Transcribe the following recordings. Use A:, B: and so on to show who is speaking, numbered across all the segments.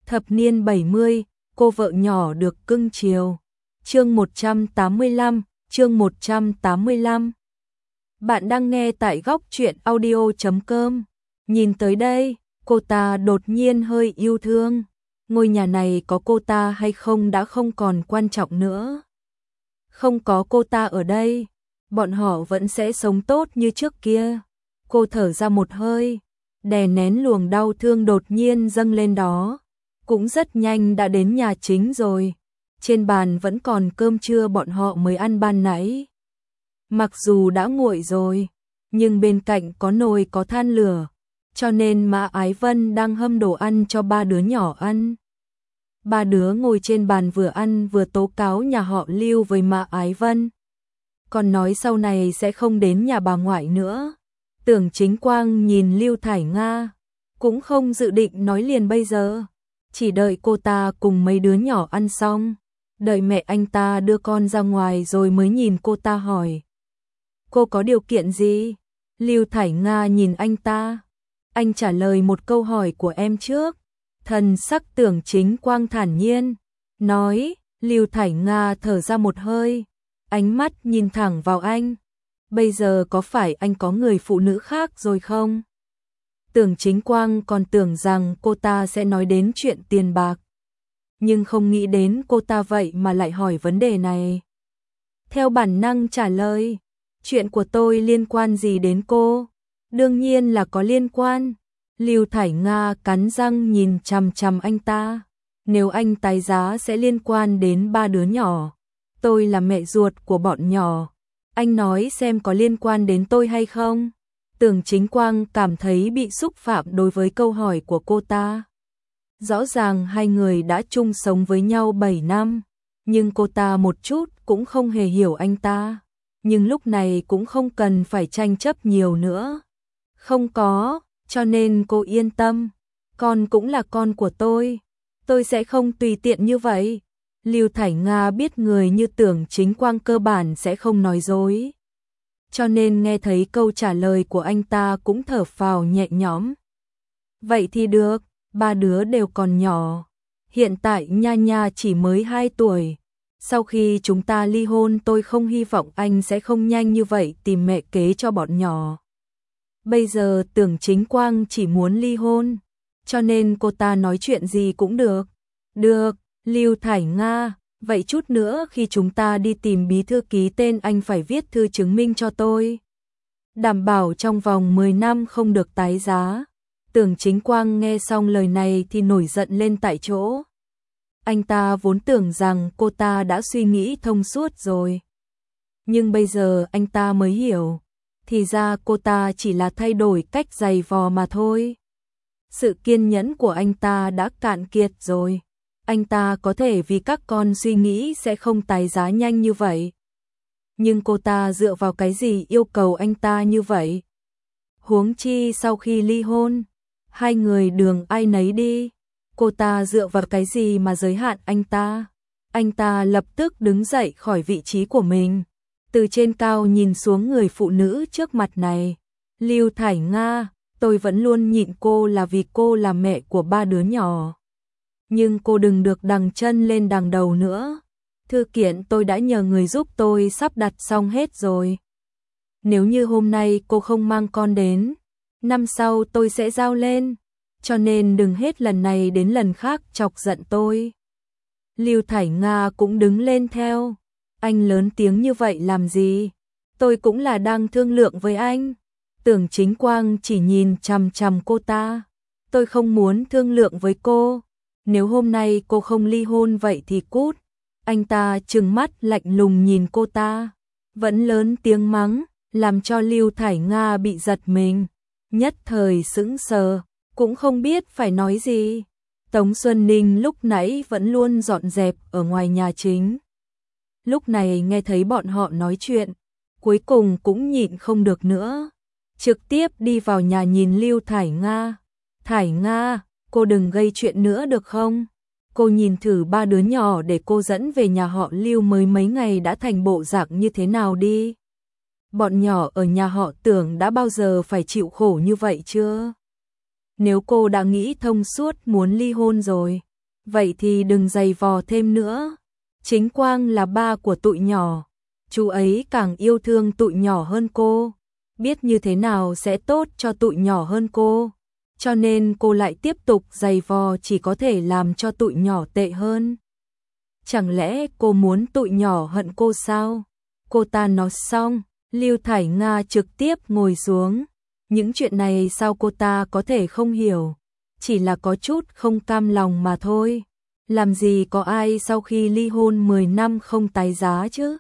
A: Thập niên 70, cô vợ nhỏ được cưng chiều. Chương 185, chương 185. Bạn đang nghe tại góc truyện audio.com. Nhìn tới đây, cô ta đột nhiên hơi yêu thương. Ngôi nhà này có cô ta hay không đã không còn quan trọng nữa. Không có cô ta ở đây, bọn họ vẫn sẽ sống tốt như trước kia. Cô thở ra một hơi, đè nén luồng đau thương đột nhiên dâng lên đó. Cũng rất nhanh đã đến nhà chính rồi. Trên bàn vẫn còn cơm trưa bọn họ mới ăn ban nãy. Mặc dù đã nguội rồi, nhưng bên cạnh có nồi có than lửa, cho nên Mã Ái Vân đang hâm đồ ăn cho ba đứa nhỏ ăn. Ba đứa ngồi trên bàn vừa ăn vừa tố cáo nhà họ Lưu với Mã Ái Vân. Còn nói sau này sẽ không đến nhà bà ngoại nữa. Tưởng Chính Quang nhìn Lưu Thải Nga, cũng không dự định nói liền bây giờ. Chỉ đợi cô ta cùng mấy đứa nhỏ ăn xong, đợi mẹ anh ta đưa con ra ngoài rồi mới nhìn cô ta hỏi. Cô có điều kiện gì? Lưu Thải Nga nhìn anh ta. Anh trả lời một câu hỏi của em trước. Thần sắc Tưởng Chính Quang thản nhiên, nói. Lưu Thải Nga thở ra một hơi, ánh mắt nhìn thẳng vào anh. Bây giờ có phải anh có người phụ nữ khác rồi không? Tưởng Chính Quang còn tưởng rằng cô ta sẽ nói đến chuyện tiền bạc, nhưng không nghĩ đến cô ta vậy mà lại hỏi vấn đề này. Theo bản năng trả lời, chuyện của tôi liên quan gì đến cô? Đương nhiên là có liên quan. Lưu Thải Nga cắn răng nhìn chằm chằm anh ta. Nếu anh tái giá sẽ liên quan đến ba đứa nhỏ. Tôi là mẹ ruột của bọn nhỏ. Anh nói xem có liên quan đến tôi hay không? Tưởng Chính Quang cảm thấy bị xúc phạm đối với câu hỏi của cô ta. Rõ ràng hai người đã chung sống với nhau 7 năm, nhưng cô ta một chút cũng không hề hiểu anh ta. Nhưng lúc này cũng không cần phải tranh chấp nhiều nữa. Không có, cho nên cô yên tâm. Con cũng là con của tôi sẽ không tùy tiện như vậy. Lưu Thải Nga biết người như Tưởng Chính Quang cơ bản sẽ không nói dối, cho nên nghe thấy câu trả lời của anh ta cũng thở phào nhẹ nhõm. Vậy thì được, ba đứa đều còn nhỏ. Hiện tại Nha Nha chỉ mới 2 tuổi. Sau khi chúng ta ly hôn tôi không hy vọng anh sẽ không nhanh như vậy tìm mẹ kế cho bọn nhỏ. Bây giờ Tưởng Chính Quang chỉ muốn ly hôn, cho nên cô ta nói chuyện gì cũng được. Được, Lưu Thải Nga, vậy chút nữa khi chúng ta đi tìm bí thư ký tên anh phải viết thư chứng minh cho tôi. Đảm bảo trong vòng 10 năm không được tái giá. Tưởng Chính Quang nghe xong lời này thì nổi giận lên tại chỗ. Anh ta vốn tưởng rằng cô ta đã suy nghĩ thông suốt rồi. Nhưng bây giờ anh ta mới hiểu. Thì ra cô ta chỉ là thay đổi cách giày vò mà thôi. Sự kiên nhẫn của anh ta đã cạn kiệt rồi. Anh ta có thể vì các con suy nghĩ sẽ không tái giá nhanh như vậy. Nhưng cô ta dựa vào cái gì yêu cầu anh ta như vậy? Huống chi sau khi ly hôn, hai người đường ai nấy đi. Cô ta dựa vào cái gì mà giới hạn anh ta? Anh ta lập tức đứng dậy khỏi vị trí của mình, từ trên cao nhìn xuống người phụ nữ trước mặt này. Lưu Thải Nga, tôi vẫn luôn nhịn cô là vì cô là mẹ của ba đứa nhỏ. Nhưng cô đừng được đằng chân lên đằng đầu nữa. Thư kiện tôi đã nhờ người giúp tôi sắp đặt xong hết rồi. Nếu như hôm nay cô không mang con đến, năm sau tôi sẽ giao lên. Cho nên đừng hết lần này đến lần khác chọc giận tôi. Lưu Thải Nga cũng đứng lên theo. Anh lớn tiếng như vậy làm gì? Tôi cũng là đang thương lượng với anh. Tưởng Chính Quang chỉ nhìn chằm chằm cô ta. Tôi không muốn thương lượng với cô. Nếu hôm nay cô không ly hôn vậy thì cút. Anh ta trừng mắt lạnh lùng nhìn cô ta, vẫn lớn tiếng mắng, làm cho Lưu Thải Nga bị giật mình. Nhất thời sững sờ, cũng không biết phải nói gì. Tống Xuân Ninh lúc nãy vẫn luôn dọn dẹp ở ngoài nhà chính. Lúc này nghe thấy bọn họ nói chuyện, cuối cùng cũng nhịn không được nữa. Trực tiếp đi vào nhà nhìn Lưu Thải Nga. Thải Nga, cô đừng gây chuyện nữa được không? Cô nhìn thử ba đứa nhỏ để cô dẫn về nhà họ Lưu mới mấy ngày đã thành bộ dạng như thế nào đi. Bọn nhỏ ở nhà họ Tưởng đã bao giờ phải chịu khổ như vậy chưa? Nếu cô đã nghĩ thông suốt muốn ly hôn rồi, Vậy thì đừng giày vò thêm nữa. Chính Quang là ba của tụi nhỏ, chú ấy càng yêu thương tụi nhỏ hơn cô, biết như thế nào sẽ tốt cho tụi nhỏ hơn cô, cho nên cô lại tiếp tục giày vò chỉ có thể làm cho tụi nhỏ tệ hơn. Chẳng lẽ cô muốn tụi nhỏ hận cô sao? Cô ta nói xong, Lưu Thải Nga trực tiếp ngồi xuống. Những chuyện này sao cô ta có thể không hiểu, chỉ là có chút không cam lòng mà thôi. Làm gì có ai sau khi ly hôn 10 năm không tái giá chứ?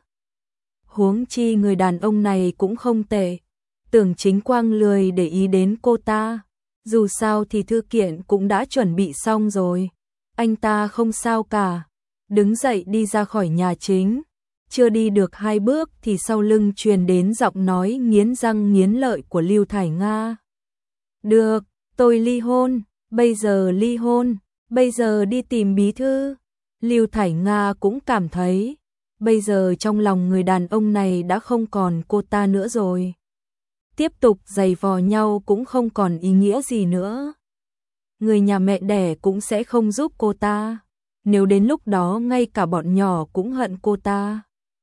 A: Huống chi người đàn ông này cũng không tệ. Tưởng Chính Quang lười để ý đến cô ta. Dù sao thì thư kiện cũng đã chuẩn bị xong rồi. Anh ta không sao cả. Đứng dậy đi ra khỏi nhà chính. Chưa đi được 2 bước thì sau lưng truyền đến giọng nói nghiến răng nghiến lợi của Lưu Thải Nga. Được, tôi ly hôn, bây giờ ly hôn, bây giờ đi tìm bí thư. Lưu Thải Nga cũng cảm thấy, bây giờ trong lòng người đàn ông này đã không còn cô ta nữa rồi. Tiếp tục giày vò nhau cũng không còn ý nghĩa gì nữa. Người nhà mẹ đẻ cũng sẽ không giúp cô ta. Nếu đến lúc đó ngay cả bọn nhỏ cũng hận cô ta,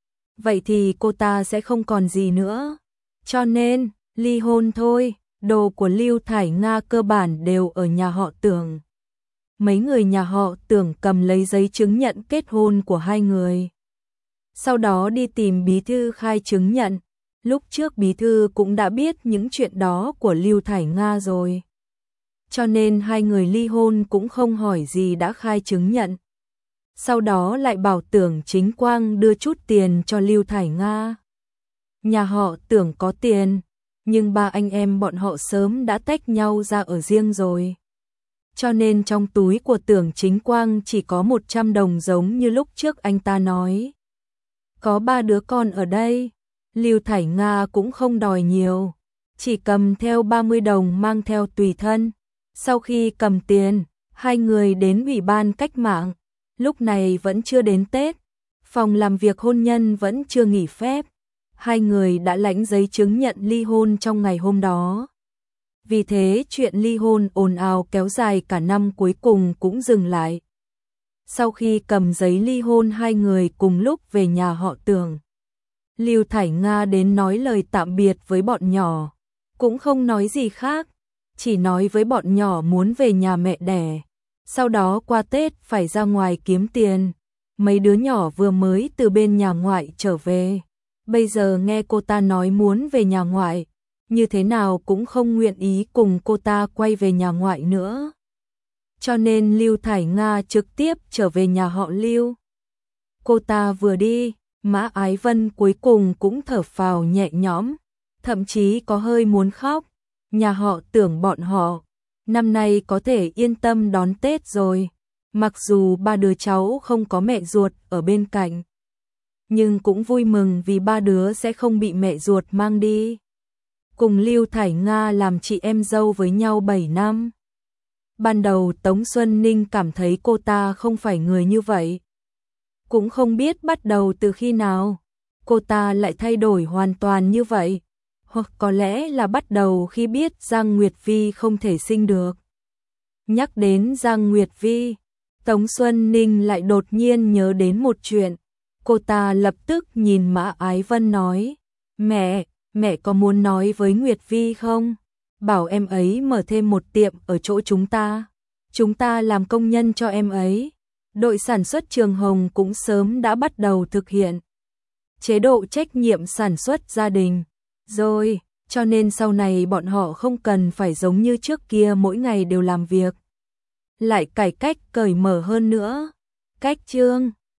A: vậy thì cô ta sẽ không còn gì nữa. Cho nên, ly hôn thôi. Đồ của Lưu Thải Nga cơ bản đều ở nhà họ Tưởng. Mấy người nhà họ Tưởng cầm lấy giấy chứng nhận kết hôn của hai người. Sau đó đi tìm bí thư khai chứng nhận. Lúc trước bí thư cũng đã biết những chuyện đó của Lưu Thải Nga rồi. Cho nên hai người ly hôn cũng không hỏi gì đã khai chứng nhận. Sau đó lại bảo Tưởng Chính Quang đưa chút tiền cho Lưu Thải Nga. Nhà họ Tưởng có tiền, nhưng ba anh em bọn họ sớm đã tách nhau ra ở riêng rồi. Cho nên trong túi của Tưởng Chính Quang chỉ có 100 đồng giống như lúc trước anh ta nói. Có 3 đứa con ở đây, Lưu Thải Nga cũng không đòi nhiều, chỉ cầm theo 30 đồng mang theo tùy thân. Sau khi cầm tiền, hai người đến Ủy ban Cách mạng. Lúc này vẫn chưa đến Tết, phòng làm việc hôn nhân vẫn chưa nghỉ phép. Hai người đã lãnh giấy chứng nhận ly hôn trong ngày hôm đó. Vì thế chuyện ly hôn ồn ào kéo dài cả năm cuối cùng cũng dừng lại. Sau khi cầm giấy ly hôn hai người cùng lúc về nhà họ Tưởng. Lưu Thải Nga đến nói lời tạm biệt với bọn nhỏ. Cũng không nói gì khác, chỉ nói với bọn nhỏ muốn về nhà mẹ đẻ. Sau đó qua Tết phải ra ngoài kiếm tiền. Mấy đứa nhỏ vừa mới từ bên nhà ngoại trở về. Bây giờ nghe cô ta nói muốn về nhà ngoại, như thế nào cũng không nguyện ý cùng cô ta quay về nhà ngoại nữa. Cho nên Lưu Thải Nga trực tiếp trở về nhà họ Lưu. Cô ta vừa đi, Mã Ái Vân cuối cùng cũng thở phào nhẹ nhõm, thậm chí có hơi muốn khóc. Nhà họ Tưởng bọn họ, năm nay có thể yên tâm đón Tết rồi. Mặc dù ba đứa cháu không có mẹ ruột ở bên cạnh, nhưng cũng vui mừng vì ba đứa sẽ không bị mẹ ruột mang đi. Cùng Lưu Thải Nga làm chị em dâu với nhau 7 năm. Ban đầu Tống Xuân Ninh cảm thấy cô ta không phải người như vậy. Cũng không biết bắt đầu từ khi nào, cô ta lại thay đổi hoàn toàn như vậy. Hoặc có lẽ là bắt đầu khi biết Giang Nguyệt Vi không thể sinh được. Nhắc đến Giang Nguyệt Vi, Tống Xuân Ninh lại đột nhiên nhớ đến một chuyện. Cô ta lập tức nhìn Mã Ái Vân nói, mẹ có muốn nói với Nguyệt Vi không? Bảo em ấy mở thêm một tiệm ở chỗ chúng ta làm công nhân cho em ấy. Đội sản xuất Trường Hồng cũng sớm đã bắt đầu thực hiện chế độ trách nhiệm sản xuất gia đình rồi, cho nên sau này bọn họ không cần phải giống như trước kia mỗi ngày đều làm việc. Lại cải cách cởi mở hơn nữa. Cách chương